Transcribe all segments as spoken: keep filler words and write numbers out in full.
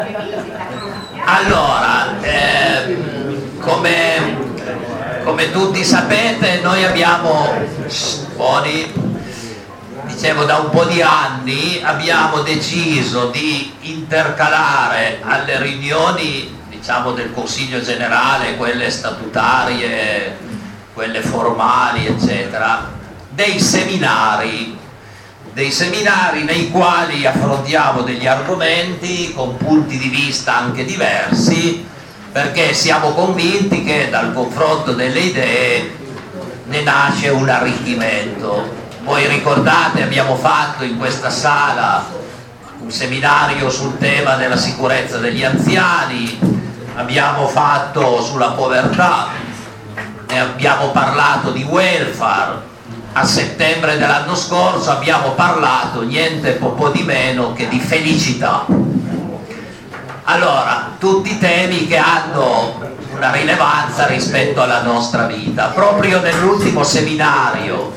Allora, eh, come, come tutti sapete, noi abbiamo buoni, dicevo da un po' di anni, abbiamo deciso di intercalare alle riunioni, diciamo, del Consiglio Generale, quelle statutarie, quelle formali, eccetera, dei seminari. dei seminari nei quali affrontiamo degli argomenti con punti di vista anche diversi, perché siamo convinti che dal confronto delle idee ne nasce un arricchimento. Voi ricordate, abbiamo fatto in questa sala un seminario sul tema della sicurezza degli anziani, abbiamo fatto sulla povertà, ne abbiamo parlato di welfare. A settembre dell'anno scorso abbiamo parlato niente po' di meno che di felicità. Allora, tutti temi che hanno una rilevanza rispetto alla nostra vita. Proprio nell'ultimo seminario,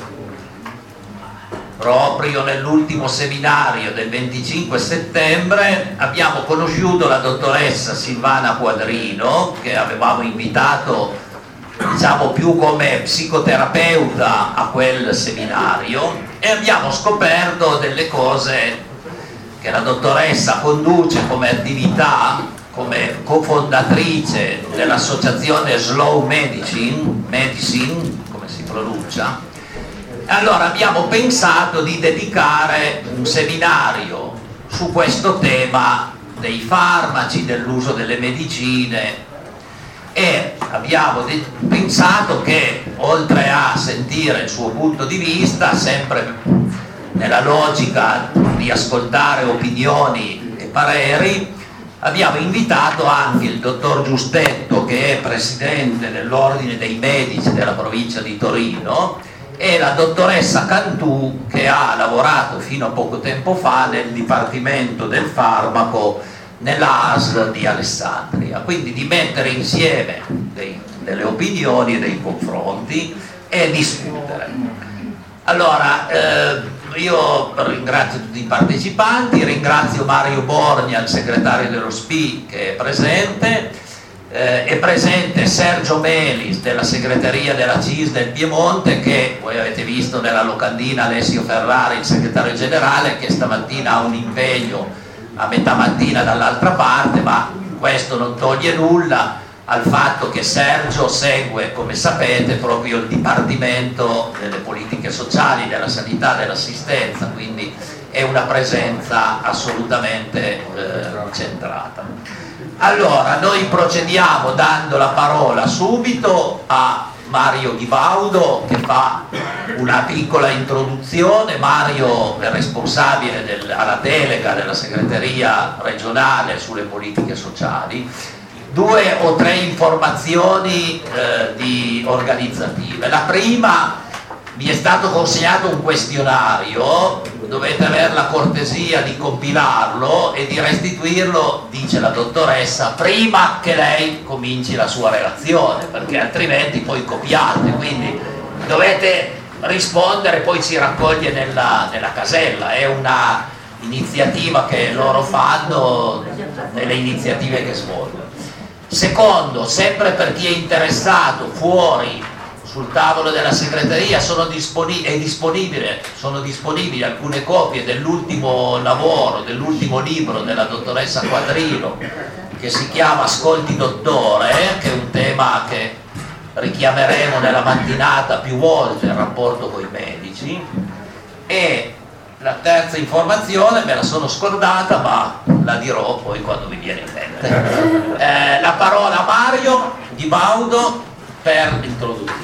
proprio nell'ultimo seminario del venticinque settembre abbiamo conosciuto la dottoressa Silvana Quadrino, che avevamo invitato, diciamo, più come psicoterapeuta a quel seminario, e abbiamo scoperto delle cose che la dottoressa conduce come attività, come cofondatrice dell'associazione Slow Medicine, Medicine, come si pronuncia. Allora abbiamo pensato di dedicare un seminario su questo tema dei farmaci, dell'uso delle medicine, e abbiamo pensato che, oltre a sentire il suo punto di vista, sempre nella logica di ascoltare opinioni e pareri, abbiamo invitato anche il dottor Giustetto, che è presidente dell'Ordine dei Medici della provincia di Torino, e la dottoressa Cantù, che ha lavorato fino a poco tempo fa nel Dipartimento del Farmaco nella A S L di Alessandria, quindi di mettere insieme dei, delle opinioni e dei confronti e discutere. Allora, eh, io ringrazio tutti i partecipanti, ringrazio Mario Borgna, il segretario dello S P I, che è presente, eh, è presente Sergio Melis della segreteria della C I S del Piemonte, che voi avete visto nella locandina, Alessio Ferrari, il segretario generale, che stamattina ha un impegno a metà mattina dall'altra parte, ma questo non toglie nulla al fatto che Sergio segue, come sapete, proprio il Dipartimento delle Politiche Sociali, della Sanità, dell'Assistenza, quindi è una presenza assolutamente eh, centrata. Allora, noi procediamo dando la parola subito a Mario Ghibaudo, che fa una piccola introduzione. Mario è responsabile del, alla delega della segreteria regionale sulle politiche sociali. Due o tre informazioni eh, di organizzative. La prima: vi è stato consegnato un questionario, dovete avere la cortesia di compilarlo e di restituirlo, dice la dottoressa, prima che lei cominci la sua relazione, perché altrimenti poi copiate, quindi dovete rispondere, poi si raccoglie nella, nella casella. È una iniziativa che loro fanno nelle iniziative che svolgono. Secondo, sempre per chi è interessato, fuori sul tavolo della segreteria sono disponibili, è disponibile, sono disponibili alcune copie dell'ultimo lavoro, dell'ultimo libro della dottoressa Quadrino, che si chiama Ascolti dottore, che è un tema che richiameremo nella mattinata più volte, il rapporto con i medici. E la terza informazione me la sono scordata, ma la dirò poi quando mi viene in mente. Eh, la parola a Mario Ghibaudo per l'introdurre.